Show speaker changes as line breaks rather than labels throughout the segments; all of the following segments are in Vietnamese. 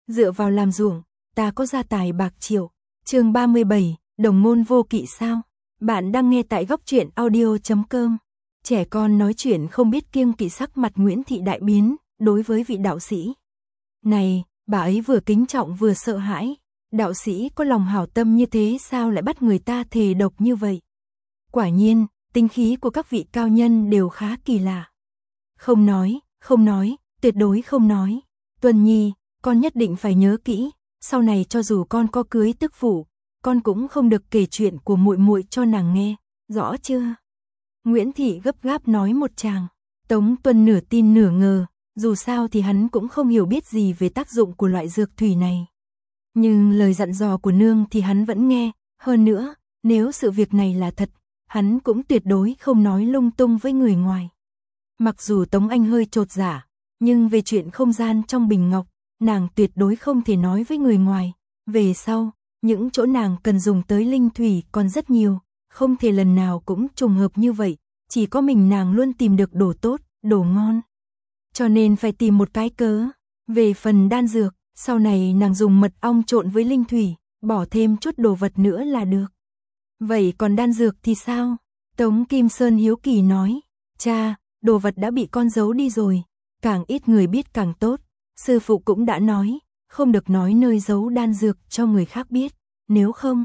dựa vào làm ruộng, ta có gia tài bạc triệu. Chương 37, đồng môn vô kỵ sao? Bạn đang nghe tại góc truyện audio.com. Trẻ con nói chuyện không biết kiêng kỵ, sắc mặt Nguyễn Thị đại biến, đối với vị đạo sĩ này, bà ấy vừa kính trọng vừa sợ hãi. Đạo sĩ có lòng hảo tâm như thế sao lại bắt người ta thề độc như vậy? Quả nhiên, tinh khí của các vị cao nhân đều khá kỳ lạ. Không nói, tuyệt đối không nói. Tuân Nhi, con nhất định phải nhớ kỹ, sau này cho dù con có cưới tức phụ, con cũng không được kể chuyện của muội muội cho nàng nghe, rõ chưa? Nguyễn Thị gấp gáp nói một tràng. Tống Tuân nửa tin nửa ngờ, dù sao thì hắn cũng không hiểu biết gì về tác dụng của loại dược thủy này. Nhưng lời dặn dò của nương thì hắn vẫn nghe, hơn nữa, nếu sự việc này là thật, hắn cũng tuyệt đối không nói lung tung với người ngoài. Mặc dù Tống Anh hơi chột dạ, nhưng về chuyện không gian trong bình ngọc, nàng tuyệt đối không thể nói với người ngoài. Về sau, những chỗ nàng cần dùng tới linh thủy còn rất nhiều, không thể lần nào cũng trùng hợp như vậy, chỉ có mình nàng luôn tìm được đồ tốt, đồ ngon. Cho nên phải tìm một cái cớ. Về phần đan dược, sau này nàng dùng mật ong trộn với linh thủy, bỏ thêm chút đồ vật nữa là được. Vậy còn đan dược thì sao? Tống Kim Sơn hiếu kỳ nói. Cha, đồ vật đã bị con giấu đi rồi, càng ít người biết càng tốt. Sư phụ cũng đã nói, không được nói nơi giấu đan dược cho người khác biết, nếu không.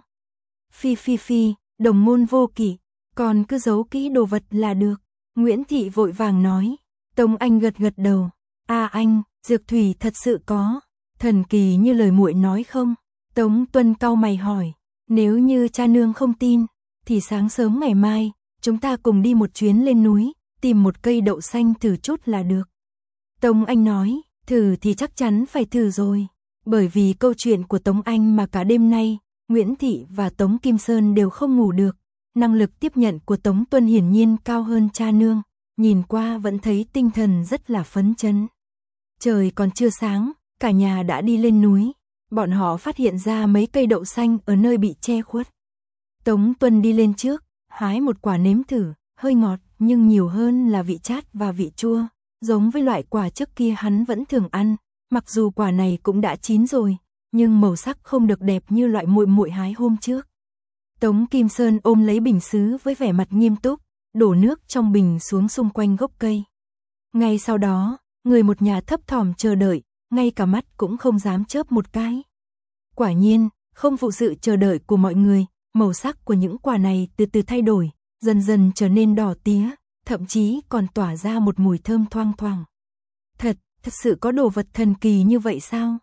Phi, đồng môn vô kỵ, con cứ giấu kỹ đồ vật là được. Nguyễn Thị vội vàng nói. Tống Anh gật đầu. Anh, dược thủy thật sự có thần kỳ như lời muội nói không? Tống Tuân cau mày hỏi. Nếu như cha nương không tin, thì sáng sớm ngày mai, chúng ta cùng đi một chuyến lên núi, tìm một cây đậu xanh thử chút là được. Tống Anh nói, thử thì chắc chắn phải thử rồi. Bởi vì câu chuyện của Tống Anh mà cả đêm nay, Nguyễn Thị và Tống Kim Sơn đều không ngủ được. Năng lực tiếp nhận của Tống Tuân hiển nhiên cao hơn cha nương, nhìn qua vẫn thấy tinh thần rất là phấn chấn. Trời còn chưa sáng, cả nhà đã đi lên núi. Bọn họ phát hiện ra mấy cây đậu xanh ở nơi bị che khuất. Tống Tuân đi lên trước, hái một quả nếm thử, hơi ngọt nhưng nhiều hơn là vị chát và vị chua, giống với loại quả trước kia hắn vẫn thường ăn. Mặc dù quả này cũng đã chín rồi, nhưng màu sắc không được đẹp như loại muội hái hôm trước. Tống Kim Sơn ôm lấy bình sứ với vẻ mặt nghiêm túc, đổ nước trong bình xuống xung quanh gốc cây. Ngay sau đó, người một nhà thấp thỏm chờ đợi, ngay cả mắt cũng không dám chớp một cái. Quả nhiên, không phụ sự chờ đợi của mọi người, màu sắc của những quả này từ từ thay đổi, dần dần trở nên đỏ tía, thậm chí còn tỏa ra một mùi thơm thoang thoảng. Thật sự có đồ vật thần kỳ như vậy sao?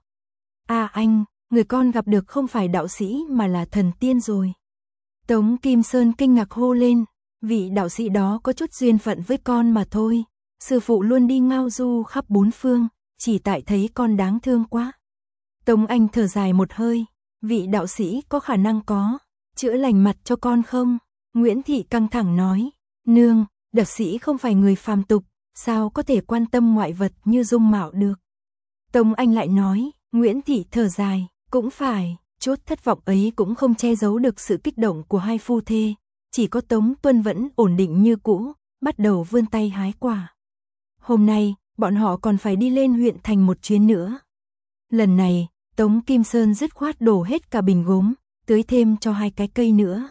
Anh, người con gặp được không phải đạo sĩ mà là thần tiên rồi. Tống Kim Sơn kinh ngạc hô lên, vị đạo sĩ đó có chút duyên phận với con mà thôi. Sư phụ luôn đi ngao du khắp bốn phương, chỉ tại thấy con đáng thương quá. Tống Anh thở dài một hơi, vị đạo sĩ có khả năng có chữa lành mặt cho con không? Nguyễn Thị căng thẳng nói, nương, đạo sĩ không phải người phàm tục, sao có thể quan tâm ngoại vật như dung mạo được. Tống Anh lại nói, Nguyễn Thị thở dài, cũng phải, chút thất vọng ấy cũng không che giấu được sự kích động của hai phu thê. Chỉ có Tống Tuân vẫn ổn định như cũ, bắt đầu vươn tay hái quả. Hôm nay, bọn họ còn phải đi lên huyện thành một chuyến nữa. Lần này, Tống Kim Sơn dứt khoát đổ hết cả bình gốm, tưới thêm cho 2 cái cây nữa.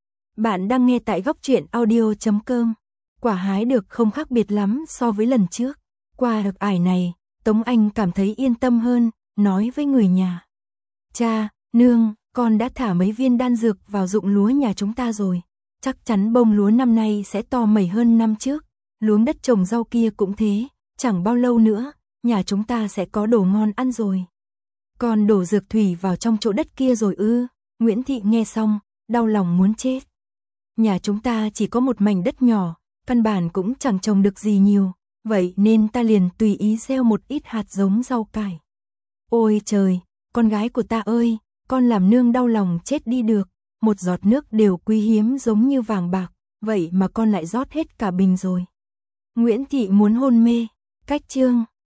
Bạn đang nghe tại góc truyện audio.com. Quả hái được không khác biệt lắm so với lần trước. Qua được ải này, Tống Anh cảm thấy yên tâm hơn, nói với người nhà. Cha, nương, con đã thả mấy viên đan dược vào ruộng lúa nhà chúng ta rồi. Chắc chắn bông lúa năm nay sẽ to mẩy hơn năm trước. Luống đất trồng rau kia cũng thế, chẳng bao lâu nữa, nhà chúng ta sẽ có đồ ngon ăn rồi. Con đổ dược thủy vào trong chỗ đất kia rồi ư? Nguyễn Thị nghe xong, đau lòng muốn chết. Nhà chúng ta chỉ có một mảnh đất nhỏ, căn bản cũng chẳng trồng được gì nhiều, vậy nên ta liền tùy ý gieo một ít hạt giống rau cải. Ôi trời, con gái của ta ơi, con làm nương đau lòng chết đi được, một giọt nước đều quý hiếm giống như vàng bạc, vậy mà con lại rót hết cả bình rồi. Nguyễn Thị muốn hôn mê. Cách chương